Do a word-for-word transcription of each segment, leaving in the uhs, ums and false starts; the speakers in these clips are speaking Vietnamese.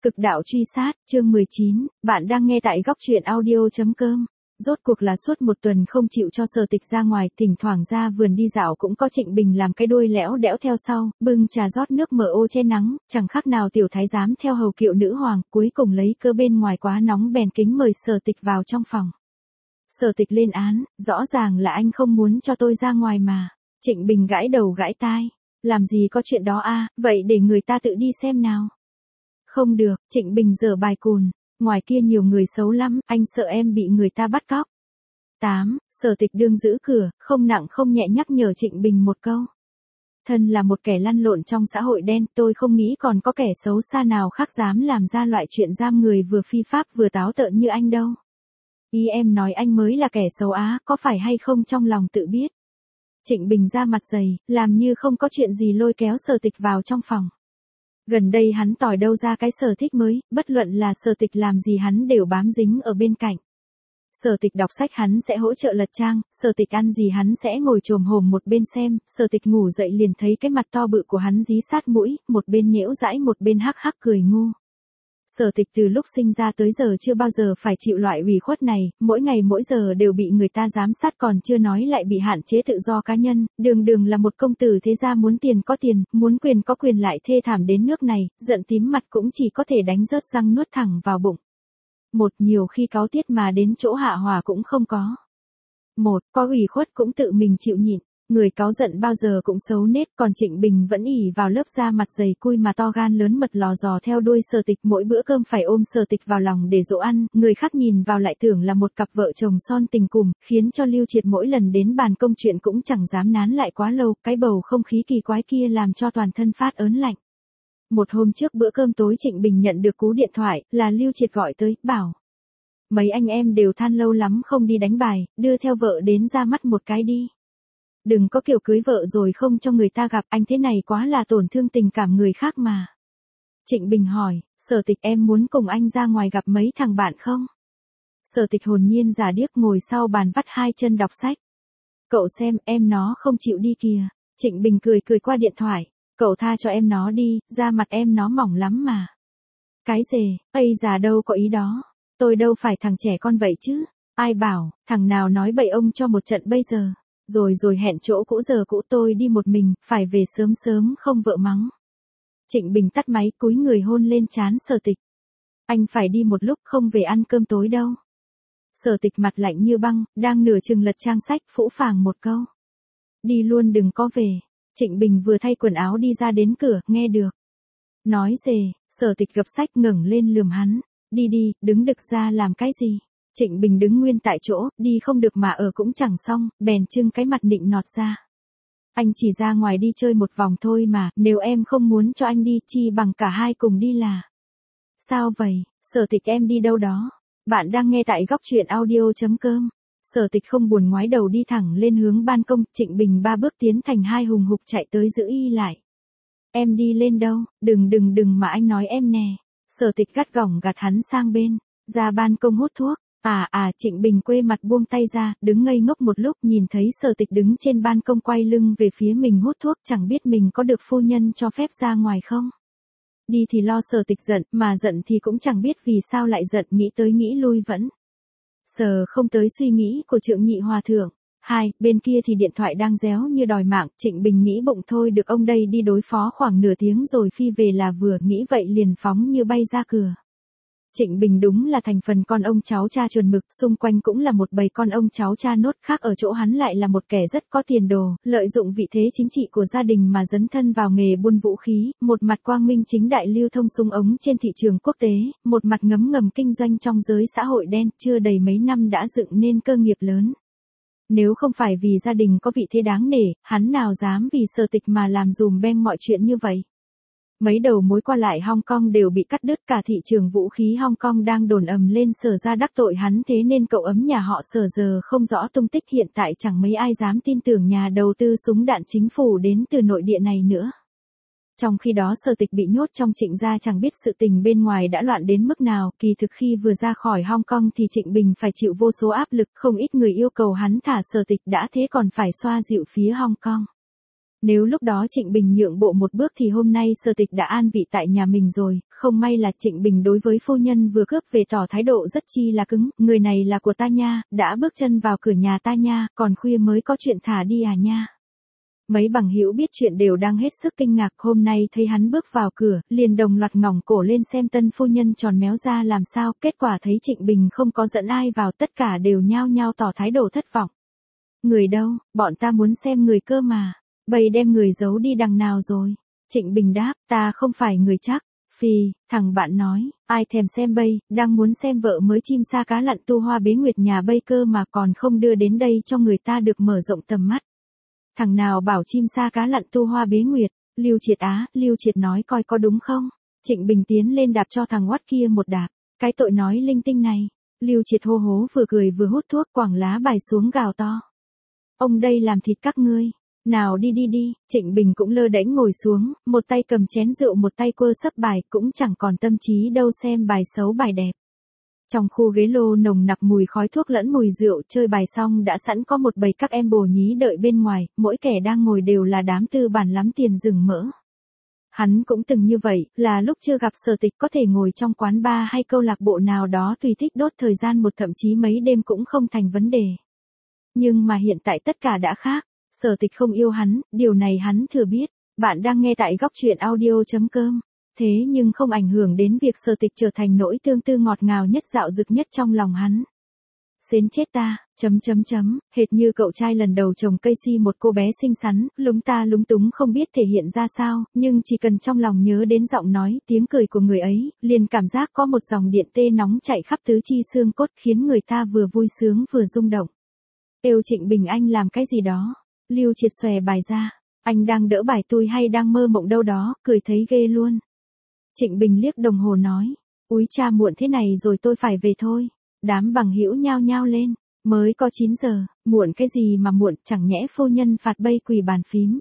Cực đạo truy sát, chương mười chín, bạn đang nghe tại góc truyện audio.com. Rốt cuộc là suốt một tuần không chịu cho Sở Tịch ra ngoài, thỉnh thoảng ra vườn đi dạo cũng có Trịnh Bình làm cái đuôi lẽo đẽo theo sau, bưng trà rót nước mở ô che nắng, chẳng khác nào tiểu thái giám theo hầu kiệu nữ hoàng, cuối cùng lấy cơ bên ngoài quá nóng bèn kính mời Sở Tịch vào trong phòng. Sở Tịch lên án, rõ ràng là anh không muốn cho tôi ra ngoài mà. Trịnh Bình gãi đầu gãi tai, làm gì có chuyện đó a, vậy để người ta tự đi xem nào. Không được, Trịnh Bình giở bài cùn, ngoài kia nhiều người xấu lắm, anh sợ em bị người ta bắt cóc. tám. Sở Tịch đương giữ cửa, không nặng không nhẹ nhắc nhở Trịnh Bình một câu. Thân là một kẻ lăn lộn trong xã hội đen, tôi không nghĩ còn có kẻ xấu xa nào khác dám làm ra loại chuyện giam người vừa phi pháp vừa táo tợn như anh đâu. Ý em nói anh mới là kẻ xấu á, có phải hay không trong lòng tự biết. Trịnh Bình ra mặt dày, làm như không có chuyện gì lôi kéo Sở Tịch vào trong phòng. Gần đây hắn tỏi đâu ra cái sở thích mới, bất luận là Sở Tịch làm gì hắn đều bám dính ở bên cạnh. Sở Tịch đọc sách hắn sẽ hỗ trợ lật trang, Sở Tịch ăn gì hắn sẽ ngồi chồm hổm một bên xem, Sở Tịch ngủ dậy liền thấy cái mặt to bự của hắn dí sát mũi, một bên nhễu dãi một bên hắc hắc cười ngu. Sở Tịch từ lúc sinh ra tới giờ chưa bao giờ phải chịu loại ủy khuất này, mỗi ngày mỗi giờ đều bị người ta giám sát còn chưa nói lại bị hạn chế tự do cá nhân, đường đường là một công tử thế gia muốn tiền có tiền, muốn quyền có quyền lại thê thảm đến nước này, giận tím mặt cũng chỉ có thể đánh rớt răng nuốt thẳng vào bụng. Một, nhiều khi cáu tiết mà đến chỗ hạ hòa cũng không có. Một, có ủy khuất cũng tự mình chịu nhịn. Người cáu giận bao giờ cũng xấu nết, còn Trịnh Bình vẫn ỉ vào lớp da mặt dày cui mà to gan lớn mật lò dò theo đuôi Sở Tịch, mỗi bữa cơm phải ôm Sở Tịch vào lòng để dỗ ăn, người khác nhìn vào lại tưởng là một cặp vợ chồng son tình cùm, khiến cho Lưu Triệt mỗi lần đến bàn công chuyện cũng chẳng dám nán lại quá lâu, cái bầu không khí kỳ quái kia làm cho toàn thân phát ớn lạnh. Một hôm trước bữa cơm tối Trịnh Bình nhận được cú điện thoại, là Lưu Triệt gọi tới, bảo. Mấy anh em đều than lâu lắm không đi đánh bài, đưa theo vợ đến ra mắt một cái đi. Đừng có kiểu cưới vợ rồi không cho người ta gặp, anh thế này quá là tổn thương tình cảm người khác mà. Trịnh Bình hỏi, Sở Tịch em muốn cùng anh ra ngoài gặp mấy thằng bạn không? Sở Tịch hồn nhiên giả điếc ngồi sau bàn vắt hai chân đọc sách. Cậu xem, em nó không chịu đi kìa. Trịnh Bình cười cười qua điện thoại, cậu tha cho em nó đi, da mặt em nó mỏng lắm mà. Cái gì, ây già đâu có ý đó, tôi đâu phải thằng trẻ con vậy chứ. Ai bảo, thằng nào nói bậy ông cho một trận bây giờ. Rồi rồi hẹn chỗ cũ giờ cũ tôi đi một mình, phải về sớm sớm không vợ mắng. Trịnh Bình tắt máy cúi người hôn lên trán Sở Tịch. Anh phải đi một lúc không về ăn cơm tối đâu. Sở Tịch mặt lạnh như băng, đang nửa chừng lật trang sách phũ phàng một câu. Đi luôn đừng có về. Trịnh Bình vừa thay quần áo đi ra đến cửa, nghe được. Nói gì, Sở Tịch gập sách ngẩng lên lườm hắn. Đi đi, đứng đực ra làm cái gì? Trịnh Bình đứng nguyên tại chỗ, đi không được mà ở cũng chẳng xong, bèn trưng cái mặt nịnh nọt ra. Anh chỉ ra ngoài đi chơi một vòng thôi mà, nếu em không muốn cho anh đi, chi bằng cả hai cùng đi là. Sao vậy, Sở Tịch em đi đâu đó? Bạn đang nghe tại góc truyện audio.com. Sở Tịch không buồn ngoái đầu đi thẳng lên hướng ban công, Trịnh Bình ba bước tiến thành hai hùng hục chạy tới giữ y lại. Em đi lên đâu, đừng đừng đừng mà anh nói em nè. Sở Tịch gắt gỏng gạt hắn sang bên, ra ban công hút thuốc. À à, Trịnh Bình quê mặt buông tay ra, đứng ngây ngốc một lúc nhìn thấy Sở Tịch đứng trên ban công quay lưng về phía mình hút thuốc, chẳng biết mình có được phu nhân cho phép ra ngoài không. Đi thì lo Sở Tịch giận, mà giận thì cũng chẳng biết vì sao lại giận, nghĩ tới nghĩ lui vẫn. Sờ không tới suy nghĩ của Trượng Nhị Hòa Thượng. Hai, bên kia thì điện thoại đang réo như đòi mạng, Trịnh Bình nghĩ bụng thôi được ông đây đi đối phó khoảng nửa tiếng rồi phi về là vừa, nghĩ vậy liền phóng như bay ra cửa. Trịnh Bình đúng là thành phần con ông cháu cha chuẩn mực, xung quanh cũng là một bầy con ông cháu cha nốt, khác ở chỗ hắn lại là một kẻ rất có tiền đồ, lợi dụng vị thế chính trị của gia đình mà dấn thân vào nghề buôn vũ khí, một mặt quang minh chính đại lưu thông súng ống trên thị trường quốc tế, một mặt ngấm ngầm kinh doanh trong giới xã hội đen, chưa đầy mấy năm đã dựng nên cơ nghiệp lớn. Nếu không phải vì gia đình có vị thế đáng nể, hắn nào dám vì Sở Tịch mà làm dùm beng mọi chuyện như vậy. Mấy đầu mối qua lại Hong Kong đều bị cắt đứt, cả thị trường vũ khí Hong Kong đang đồn ầm lên Sở ra đắc tội hắn, thế nên cậu ấm nhà họ Sở giờ không rõ tung tích, hiện tại chẳng mấy ai dám tin tưởng nhà đầu tư súng đạn chính phủ đến từ nội địa này nữa. Trong khi đó Sở Tịch bị nhốt trong Trịnh gia, chẳng biết sự tình bên ngoài đã loạn đến mức nào, kỳ thực khi vừa ra khỏi Hong Kong thì Trịnh Bình phải chịu vô số áp lực, không ít người yêu cầu hắn thả Sở Tịch, đã thế còn phải xoa dịu phía Hong Kong. Nếu lúc đó Trịnh Bình nhượng bộ một bước thì hôm nay Sở Tịch đã an vị tại nhà mình rồi, không may là Trịnh Bình đối với phu nhân vừa cướp về tỏ thái độ rất chi là cứng, người này là của ta nha, đã bước chân vào cửa nhà ta nha, còn khuya mới có chuyện thả đi à nha. Mấy bằng hữu biết chuyện đều đang hết sức kinh ngạc, hôm nay thấy hắn bước vào cửa, liền đồng loạt ngỏng cổ lên xem tân phu nhân tròn méo ra làm sao, kết quả thấy Trịnh Bình không có dẫn ai vào, tất cả đều nhao nhao tỏ thái độ thất vọng. Người đâu, bọn ta muốn xem người cơ mà. Bầy đem người giấu đi đằng nào rồi? Trịnh Bình đáp, ta không phải người chắc. Phì, thằng bạn nói, ai thèm xem bây, đang muốn xem vợ mới chim sa cá lặn tu hoa bế nguyệt nhà bây cơ mà còn không đưa đến đây cho người ta được mở rộng tầm mắt. Thằng nào bảo chim sa cá lặn tu hoa bế nguyệt, Lưu Triệt á, Lưu Triệt nói coi có đúng không? Trịnh Bình tiến lên đạp cho thằng oắt kia một đạp, cái tội nói linh tinh này. Lưu Triệt hô hố vừa cười vừa hút thuốc quẳng lá bài xuống gào to. Ông đây làm thịt các ngươi. Nào đi đi đi, Trịnh Bình cũng lơ đễnh ngồi xuống, một tay cầm chén rượu một tay quơ sấp bài, cũng chẳng còn tâm trí đâu xem bài xấu bài đẹp. Trong khu ghế lô nồng nặc mùi khói thuốc lẫn mùi rượu, chơi bài xong đã sẵn có một bầy các em bồ nhí đợi bên ngoài, mỗi kẻ đang ngồi đều là đám tư bản lắm tiền rừng mỡ. Hắn cũng từng như vậy, là lúc chưa gặp Sở Tịch có thể ngồi trong quán bar hay câu lạc bộ nào đó tùy thích đốt thời gian một thậm chí mấy đêm cũng không thành vấn đề. Nhưng mà hiện tại tất cả đã khác. Sở Tịch không yêu hắn, điều này hắn thừa biết. Bạn đang nghe tại góc truyện audio.com. Thế nhưng không ảnh hưởng đến việc Sở Tịch trở thành nỗi tương tư ngọt ngào nhất dạo dực nhất trong lòng hắn. Xến chết ta, chấm chấm chấm, hệt như cậu trai lần đầu trồng cây si một cô bé xinh xắn, lúng ta lúng túng không biết thể hiện ra sao, nhưng chỉ cần trong lòng nhớ đến giọng nói, tiếng cười của người ấy, liền cảm giác có một dòng điện tê nóng chạy khắp tứ chi xương cốt khiến người ta vừa vui sướng vừa rung động. Êu Trịnh Bình anh làm cái gì đó? Lưu Triệt xòe bài ra, anh đang đỡ bài tôi hay đang mơ mộng đâu đó, cười thấy ghê luôn. Trịnh Bình liếc đồng hồ nói, úi cha muộn thế này rồi tôi phải về thôi. Đám bằng hữu nhao nhao lên, mới có chín giờ, muộn cái gì mà muộn, chẳng nhẽ phu nhân phạt bây quỳ bàn phím.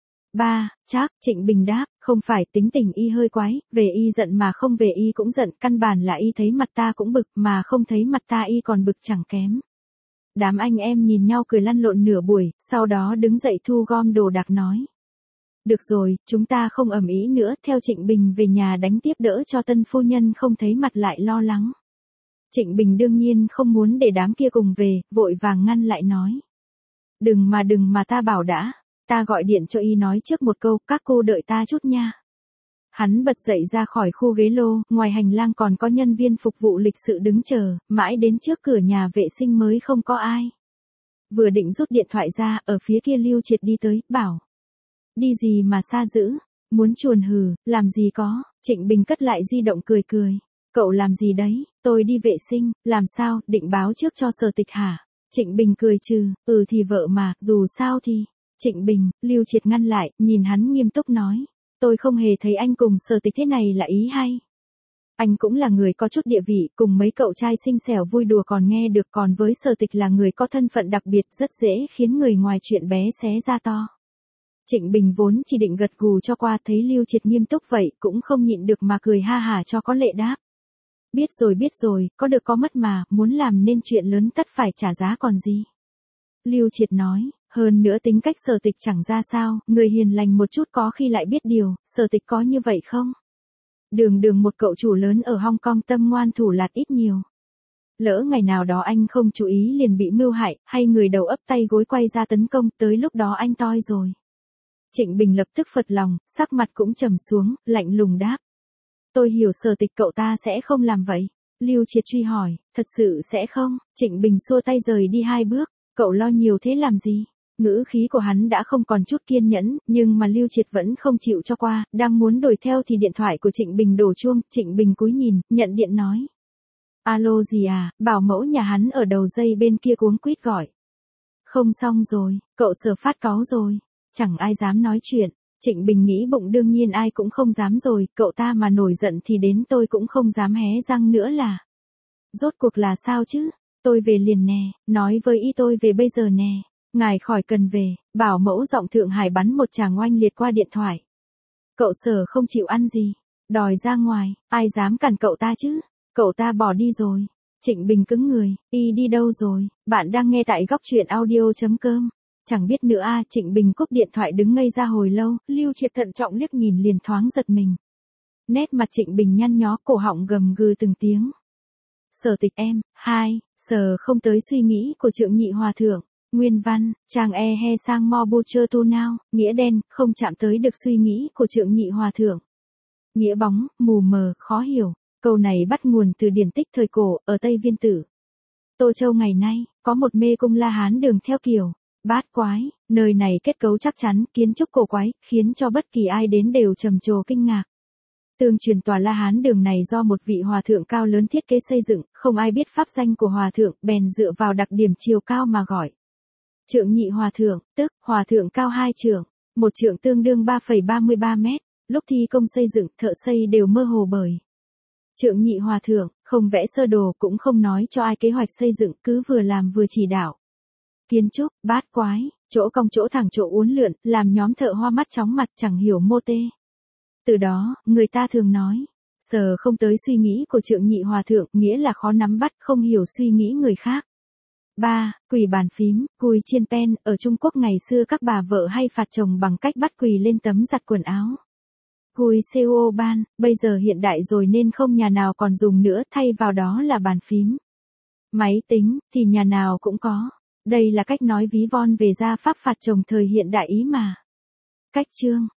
Ba, chắc, Trịnh Bình đáp, không phải tính tình y hơi quái, về y giận mà không về y cũng giận, căn bản là y thấy mặt ta cũng bực mà không thấy mặt ta y còn bực chẳng kém. Đám anh em nhìn nhau cười lăn lộn nửa buổi, sau đó đứng dậy thu gom đồ đạc nói. Được rồi, chúng ta không ầm ĩ nữa, theo Trịnh Bình về nhà đánh tiếp đỡ cho tân phu nhân không thấy mặt lại lo lắng. Trịnh Bình đương nhiên không muốn để đám kia cùng về, vội vàng ngăn lại nói. Đừng mà đừng mà ta bảo đã, ta gọi điện cho y nói trước một câu, các cô đợi ta chút nha. Hắn bật dậy ra khỏi khu ghế lô, ngoài hành lang còn có nhân viên phục vụ lịch sự đứng chờ, mãi đến trước cửa nhà vệ sinh mới không có ai. Vừa định rút điện thoại ra, ở phía kia Lưu Triệt đi tới, bảo. Đi gì mà xa dữ, muốn chuồn hừ, làm gì có, Trịnh Bình cất lại di động cười cười. Cậu làm gì đấy, tôi đi vệ sinh, làm sao, định báo trước cho Sở Tịch hả? Trịnh Bình cười trừ, ừ thì vợ mà, dù sao thì. Trịnh Bình, Lưu Triệt ngăn lại, nhìn hắn nghiêm túc nói. Tôi không hề thấy anh cùng Sở Tịch thế này là ý hay. Anh cũng là người có chút địa vị, cùng mấy cậu trai xinh xẻo vui đùa còn nghe được, còn với Sở Tịch là người có thân phận đặc biệt rất dễ khiến người ngoài chuyện bé xé ra to. Trịnh Bình vốn chỉ định gật gù cho qua, thấy Lưu Triệt nghiêm túc vậy cũng không nhịn được mà cười ha hả cho có lệ đáp. Biết rồi biết rồi, có được có mất mà, muốn làm nên chuyện lớn tất phải trả giá còn gì. Lưu Triệt nói, hơn nữa tính cách Sở Tịch chẳng ra sao, người hiền lành một chút có khi lại biết điều, Sở Tịch có như vậy không? Đường đường một cậu chủ lớn ở Hong Kong tâm ngoan thủ lạt ít nhiều. Lỡ ngày nào đó anh không chú ý liền bị mưu hại, hay người đầu ấp tay gối quay ra tấn công, tới lúc đó anh toi rồi. Trịnh Bình lập tức phật lòng, sắc mặt cũng trầm xuống, lạnh lùng đáp. Tôi hiểu Sở Tịch cậu ta sẽ không làm vậy. Lưu Triệt truy hỏi, thật sự sẽ không? Trịnh Bình xua tay rời đi hai bước, cậu lo nhiều thế làm gì? Ngữ khí của hắn đã không còn chút kiên nhẫn, nhưng mà Lưu Triệt vẫn không chịu cho qua, đang muốn đuổi theo thì điện thoại của Trịnh Bình đổ chuông, Trịnh Bình cúi nhìn, nhận điện nói. Alo gì à, bảo mẫu nhà hắn ở đầu dây bên kia cuống quýt gọi. Không xong rồi, cậu Sở phát cáu rồi, chẳng ai dám nói chuyện. Trịnh Bình nghĩ bụng đương nhiên ai cũng không dám rồi, cậu ta mà nổi giận thì đến tôi cũng không dám hé răng nữa là. Rốt cuộc là sao chứ, tôi về liền nè, nói với y tôi về bây giờ nè, ngài khỏi cần về, bảo mẫu giọng Thượng Hải bắn một tràng oanh liệt qua điện thoại. Cậu Sở không chịu ăn gì, đòi ra ngoài, ai dám cản cậu ta chứ, cậu ta bỏ đi rồi. Trịnh Bình cứng người, y đi đâu rồi, bạn đang nghe tại góc truyện audio.com. Chẳng biết nữa a, Trịnh Bình cúp điện thoại đứng ngây ra hồi lâu, Lưu Triệt thận trọng liếc nhìn liền thoáng giật mình. Nét mặt Trịnh Bình nhăn nhó, cổ họng gầm gừ từng tiếng. Sở Tịch em, hai, sờ không tới suy nghĩ của Trượng Nhị Hòa Thượng. Nguyên văn, chàng e he sang mo bu chơ tu nao, nghĩa đen, không chạm tới được suy nghĩ của Trượng Nhị Hòa Thượng. Nghĩa bóng, mù mờ, khó hiểu. Câu này bắt nguồn từ điển tích thời cổ, ở Tây Viên Tử. Tô Châu ngày nay, có một mê cung La Hán đường theo kiểu bát quái, nơi này kết cấu chắc chắn, kiến trúc cổ quái, khiến cho bất kỳ ai đến đều trầm trồ kinh ngạc. Tương truyền tòa La Hán đường này do một vị hòa thượng cao lớn thiết kế xây dựng, không ai biết pháp danh của hòa thượng, bèn dựa vào đặc điểm chiều cao mà gọi. Trượng Nhị Hòa Thượng, tức hòa thượng cao hai trượng, một trượng tương đương ba phẩy ba mươi ba mét, lúc thi công xây dựng, thợ xây đều mơ hồ bởi. Trượng Nhị Hòa Thượng, không vẽ sơ đồ cũng không nói cho ai kế hoạch xây dựng, cứ vừa làm vừa chỉ đạo. Kiến trúc, bát quái, chỗ cong chỗ thẳng chỗ uốn lượn, làm nhóm thợ hoa mắt chóng mặt chẳng hiểu mô tê. Từ đó, người ta thường nói, sờ không tới suy nghĩ của Trượng Nhị Hòa Thượng, nghĩa là khó nắm bắt, không hiểu suy nghĩ người khác. ba. Quỳ bàn phím, cùi chiên pen, ở Trung Quốc ngày xưa các bà vợ hay phạt chồng bằng cách bắt quỳ lên tấm giặt quần áo. Cùi co ban, bây giờ hiện đại rồi nên không nhà nào còn dùng nữa, thay vào đó là bàn phím. Máy tính, thì nhà nào cũng có. Đây là cách nói ví von về gia pháp phạt chồng thời hiện đại ý mà. Cách chương,